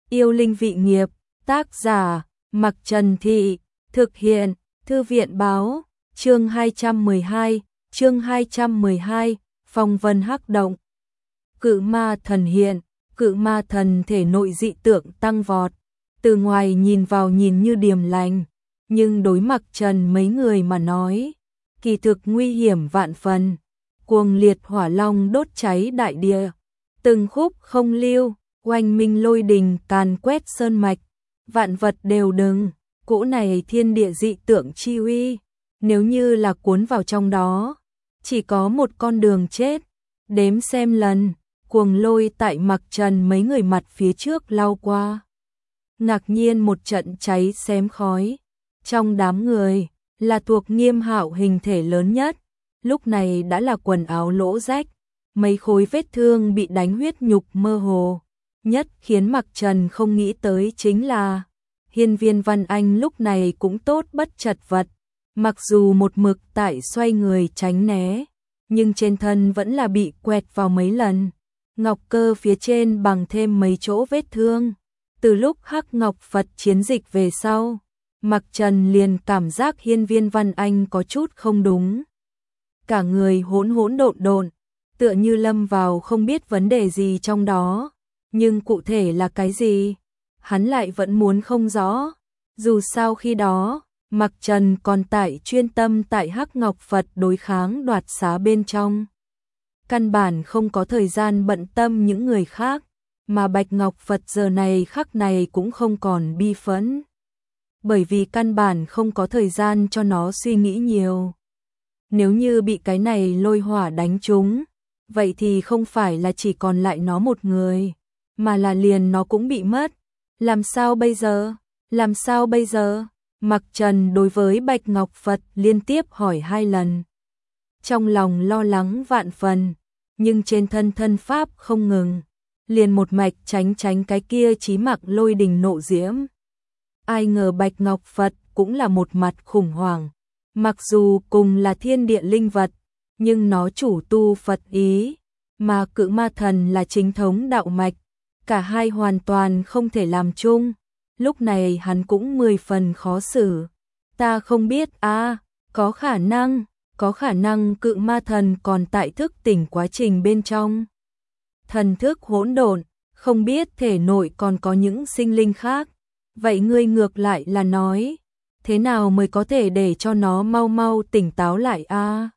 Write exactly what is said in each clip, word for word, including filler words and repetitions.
Yêu linh vị nghiệp, tác giả, Mặc Trần Thị, thực hiện, Thư viện báo, chương hai trăm mười hai, chương hai trăm mười hai, phong vân hắc động. Cự ma thần hiện, cự ma thần thể nội dị tượng tăng vọt, từ ngoài nhìn vào nhìn như điềm lành, nhưng đối Mặc Trần mấy người mà nói, kỳ thực nguy hiểm vạn phần. Cuồng liệt hỏa long đốt cháy đại địa, từng khúc không lưu, oanh minh lôi đình càn quét sơn mạch, vạn vật đều đừng, cỗ này thiên địa dị tượng chi uy, nếu như là cuốn vào trong đó, chỉ có một con đường chết. Đếm xem lần, cuồng lôi tại Mặc Trần mấy người mặt phía trước lao qua. Ngạc nhiên một trận cháy xém khói, trong đám người là thuộc Nghiêm Hạo hình thể lớn nhất, lúc này đã là quần áo lỗ rách, mấy khối vết thương bị đánh huyết nhục mơ hồ. Nhất khiến Mặc Trần không nghĩ tới chính là Hiên Viên Văn Anh lúc này cũng tốt bất chật vật, mặc dù một mực tại xoay người tránh né, nhưng trên thân vẫn là bị quẹt vào mấy lần, ngọc cơ phía trên bằng thêm mấy chỗ vết thương. Từ lúc Hắc Ngọc Phật chiến dịch về sau, Mặc Trần liền cảm giác Hiên Viên Văn Anh có chút không đúng. Cả người hỗn hỗn độn độn, tựa như lâm vào không biết vấn đề gì trong đó, nhưng cụ thể là cái gì, hắn lại vẫn muốn không rõ. Dù sao khi đó, Mặc Trần còn tại chuyên tâm tại Hắc Ngọc Phật đối kháng đoạt xá bên trong, căn bản không có thời gian bận tâm những người khác, mà Bạch Ngọc Phật giờ này khắc này cũng không còn bi phẫn, bởi vì căn bản không có thời gian cho nó suy nghĩ nhiều. Nếu như bị cái này lôi hỏa đánh trúng, vậy thì không phải là chỉ còn lại nó một người, mà là liền nó cũng bị mất. Làm sao bây giờ? Làm sao bây giờ? Mặc Trần đối với Bạch Ngọc Phật liên tiếp hỏi hai lần. Trong lòng lo lắng vạn phần, nhưng trên thân thân pháp không ngừng, liền một mạch tránh tránh cái kia chí mặc lôi đình nộ diễm. Ai ngờ Bạch Ngọc Phật cũng là một mặt khủng hoảng. Mặc dù cùng là thiên địa linh vật, nhưng nó chủ tu Phật ý, mà cự ma thần là chính thống đạo mạch, cả hai hoàn toàn không thể làm chung. Lúc này hắn cũng mười phần khó xử. Ta không biết à, có khả năng, có khả năng cự ma thần còn tại thức tỉnh quá trình bên trong. Thần thức hỗn độn, không biết thể nội còn có những sinh linh khác. Vậy ngươi ngược lại là nói, thế nào mới có thể để cho nó mau mau tỉnh táo lại a? À?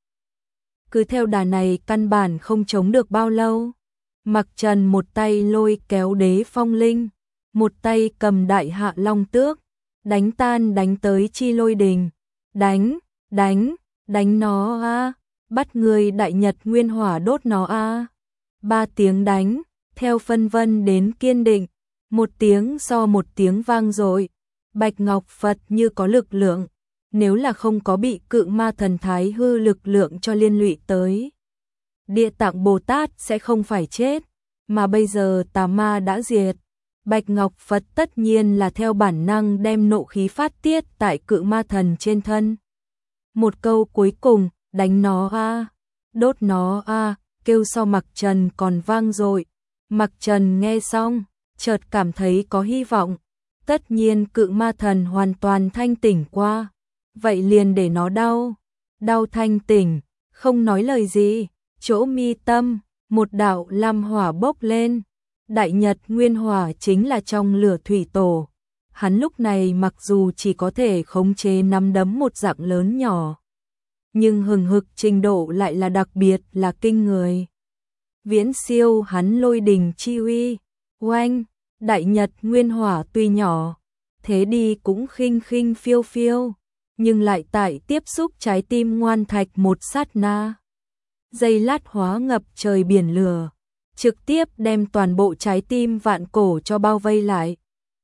Cứ theo đà này căn bản không chống được bao lâu. Mặc Trần một tay lôi kéo Đế Phong Linh, một tay cầm Đại Hạ Long Tước, đánh tan đánh tới chi lôi đình. Đánh, đánh, đánh nó a, à? Bắt người Đại Nhật Nguyên Hỏa đốt nó a. À? Ba tiếng đánh, theo phân vân đến kiên định, một tiếng so một tiếng vang dội. Bạch Ngọc Phật như có lực lượng, nếu là không có bị cự ma thần thái hư lực lượng cho liên lụy tới, Địa Tạng Bồ Tát sẽ không phải chết, mà bây giờ tà ma đã diệt. Bạch Ngọc Phật tất nhiên là theo bản năng đem nộ khí phát tiết tại cự ma thần trên thân. Một câu cuối cùng, đánh nó a, đốt nó a, kêu so Mặc Trần còn vang dội. Mặc Trần nghe xong, chợt cảm thấy có hy vọng. Tất nhiên cự ma thần hoàn toàn thanh tỉnh qua, vậy liền để nó đau, đau thanh tỉnh, không nói lời gì, chỗ mi tâm, một đạo lam hỏa bốc lên. Đại Nhật Nguyên Hỏa chính là trong lửa thủy tổ, hắn lúc này mặc dù chỉ có thể khống chế nắm đấm một dạng lớn nhỏ, nhưng hừng hực trình độ lại là đặc biệt là kinh người. Viễn siêu hắn lôi đình chi uy, oanh. Đại Nhật Nguyên Hỏa tuy nhỏ, thế đi cũng khinh khinh phiêu phiêu, nhưng lại tại tiếp xúc trái tim ngoan thạch một sát na. Giây lát hóa ngập trời biển lửa, trực tiếp đem toàn bộ trái tim vạn cổ cho bao vây lại.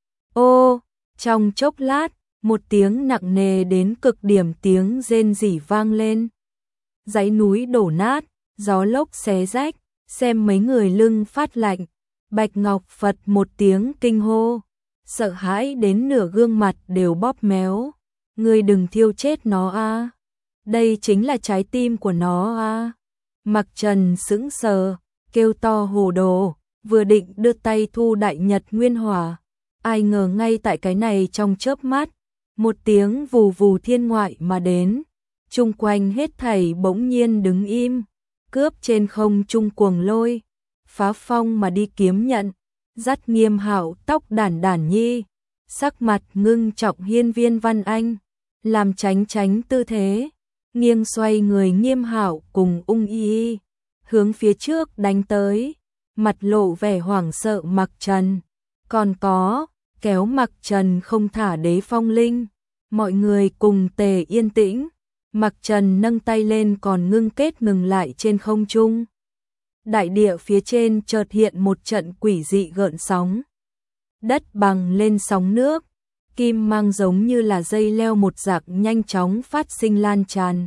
Ô, trong chốc lát, một tiếng nặng nề đến cực điểm tiếng rên rỉ vang lên. Dãy núi đổ nát, gió lốc xé rách, xem mấy người lưng phát lạnh. Bạch Ngọc Phật một tiếng kinh hô, sợ hãi đến nửa gương mặt đều bóp méo. Ngươi đừng thiêu chết nó a, à. Đây chính là trái tim của nó a. À. Mặc Trần sững sờ, kêu to hồ đồ, vừa định đưa tay thu Đại Nhật Nguyên Hỏa, Ai ngờ ngay tại cái này trong chớp mắt, một tiếng vù vù thiên ngoại mà đến, chung quanh hết thảy bỗng nhiên đứng im, cướp trên không trung cuồng lôi, phá phong mà đi kiếm nhận, dắt Nghiêm Hạo tóc đản đản nhi, sắc mặt ngưng trọng Hiên Viên Văn Anh, làm tránh tránh tư thế, nghiêng xoay người Nghiêm Hạo cùng Ung Y, hướng phía trước đánh tới, mặt lộ vẻ hoảng sợ Mặc Trần, còn có kéo Mặc Trần không thả Đế Phong Linh, mọi người cùng tề yên tĩnh. Mặc Trần nâng tay lên còn ngưng kết ngừng lại trên không trung. Đại địa phía trên chợt hiện một trận quỷ dị gợn sóng. Đất bằng lên sóng nước, kim mang giống như là dây leo một dạng nhanh chóng phát sinh lan tràn.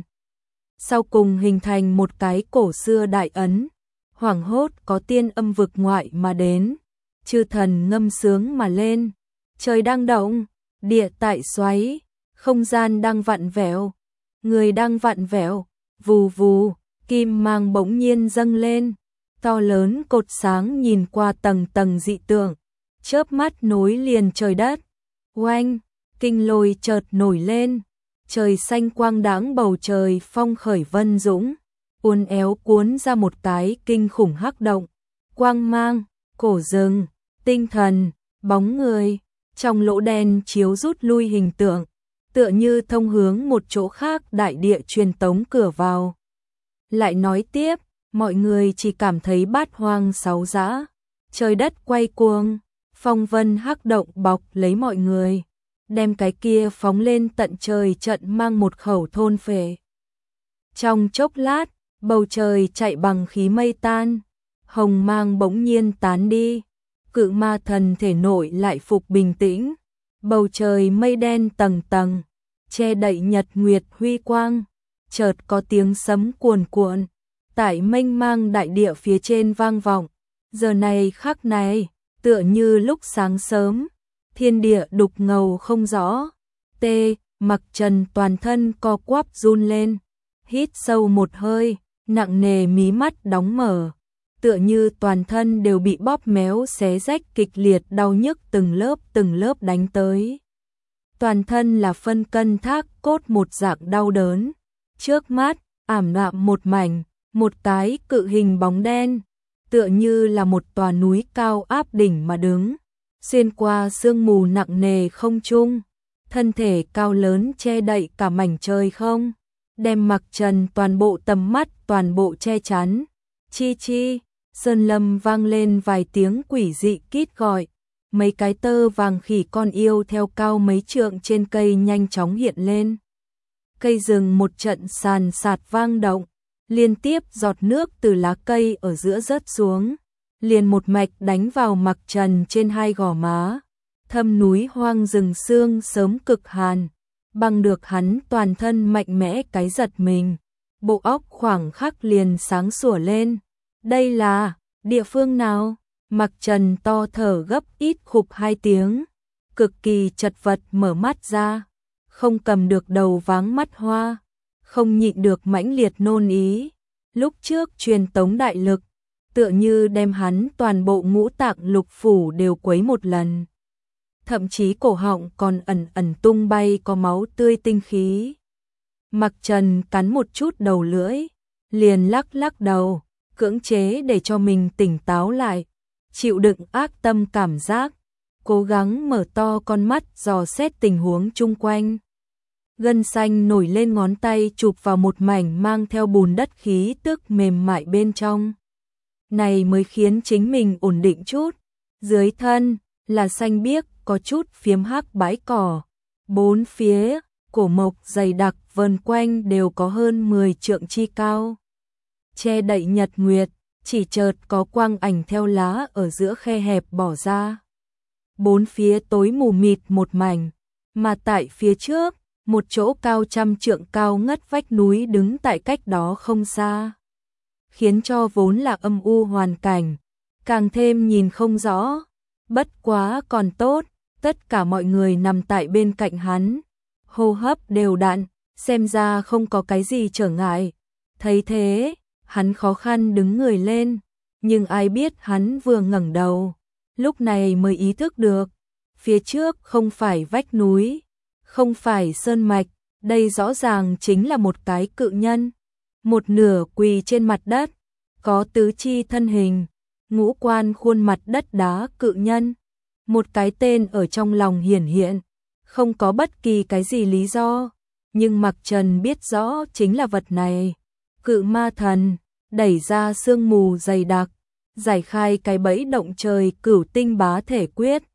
Sau cùng hình thành một cái cổ xưa đại ấn, hoảng hốt có tiên âm vực ngoại mà đến, chư thần ngâm sướng mà lên, trời đang động, địa tại xoáy, không gian đang vặn vẹo. Người đang vặn vẹo, vù vù, kim mang bỗng nhiên dâng lên, to lớn cột sáng nhìn qua tầng tầng dị tượng, chớp mắt nối liền trời đất. Oanh, kinh lôi chợt nổi lên, trời xanh quang đãng bầu trời phong khởi vân dũng, uốn éo cuốn ra một cái kinh khủng hắc động, quang mang, cổ rừng, tinh thần, bóng người, trong lỗ đen chiếu rút lui hình tượng. Tựa như thông hướng một chỗ khác đại địa truyền tống cửa vào. Lại nói tiếp, mọi người chỉ cảm thấy bát hoang sáu dã, trời đất quay cuồng, phong vân hắc động bọc lấy mọi người, đem cái kia phóng lên tận trời trận mang một khẩu thôn phệ. Trong chốc lát, bầu trời chạy bằng khí mây tan, hồng mang bỗng nhiên tán đi, cự ma thần thể nội lại phục bình tĩnh. Bầu trời mây đen tầng tầng, che đậy nhật nguyệt huy quang, chợt có tiếng sấm cuồn cuộn, tại mênh mang đại địa phía trên vang vọng. Giờ này khắc này, tựa như lúc sáng sớm, thiên địa đục ngầu không rõ. Tê, Mặc Trần toàn thân co quắp run lên, hít sâu một hơi, nặng nề mí mắt đóng mở. Tựa như toàn thân đều bị bóp méo xé rách kịch liệt đau nhức từng lớp từng lớp đánh tới. Toàn thân là phân cân thác cốt một dạng đau đớn. Trước mắt, ảm đạm một mảnh, một cái cự hình bóng đen, tựa như là một tòa núi cao áp đỉnh mà đứng, xuyên qua sương mù nặng nề không trung, thân thể cao lớn che đậy cả mảnh trời không, đem Mặc Trần toàn bộ tầm mắt toàn bộ che chắn. Chi chi, sơn lâm vang lên vài tiếng quỷ dị kít gọi, mấy cái tơ vàng khỉ con yêu theo cao mấy trượng trên cây nhanh chóng hiện lên. Cây rừng một trận sàn sạt vang động, liên tiếp giọt nước từ lá cây ở giữa rớt xuống, liền một mạch đánh vào Mặc Trần trên hai gò má. Thâm núi hoang rừng xương sớm cực hàn, băng được hắn toàn thân mạnh mẽ cái giật mình, bộ óc khoảng khắc liền sáng sủa lên. Đây là địa phương nào? Mặc Trần to thở gấp ít khục hai tiếng, cực kỳ chật vật mở mắt ra, không cầm được đầu váng mắt hoa, không nhịn được mãnh liệt nôn ý. Lúc trước truyền tống đại lực, tựa như đem hắn toàn bộ ngũ tạng lục phủ đều quấy một lần. Thậm chí cổ họng còn ẩn ẩn tung bay có máu tươi tinh khí. Mặc Trần cắn một chút đầu lưỡi, liền lắc lắc đầu, cưỡng chế để cho mình tỉnh táo lại, chịu đựng ác tâm cảm giác, cố gắng mở to con mắt dò xét tình huống chung quanh. Gân xanh nổi lên ngón tay chụp vào một mảnh mang theo bùn đất khí tức mềm mại bên trong. Này mới khiến chính mình ổn định chút. Dưới thân là xanh biếc có chút phiếm hắc bãi cỏ. Bốn phía, cổ mộc dày đặc vần quanh đều có hơn mười trượng chi cao. Che đậy nhật nguyệt, chỉ chợt có quang ảnh theo lá ở giữa khe hẹp bỏ ra. Bốn phía tối mù mịt một mảnh, mà tại phía trước, một chỗ cao trăm trượng cao ngất vách núi đứng tại cách đó không xa, khiến cho vốn là âm u hoàn cảnh, càng thêm nhìn không rõ. Bất quá còn tốt, tất cả mọi người nằm tại bên cạnh hắn, hô hấp đều đặn, xem ra không có cái gì trở ngại. Thấy thế, hắn khó khăn đứng người lên, nhưng ai biết hắn vừa ngẩng đầu, lúc này mới ý thức được, phía trước không phải vách núi, không phải sơn mạch, đây rõ ràng chính là một cái cự nhân, một nửa quỳ trên mặt đất, có tứ chi thân hình, ngũ quan khuôn mặt đất đá cự nhân. Một cái tên ở trong lòng hiển hiện, không có bất kỳ cái gì lý do, nhưng Mạc Trần biết rõ chính là vật này. Cự ma thần, đẩy ra sương mù dày đặc, giải khai cái bẫy động trời cửu tinh bá thể quyết,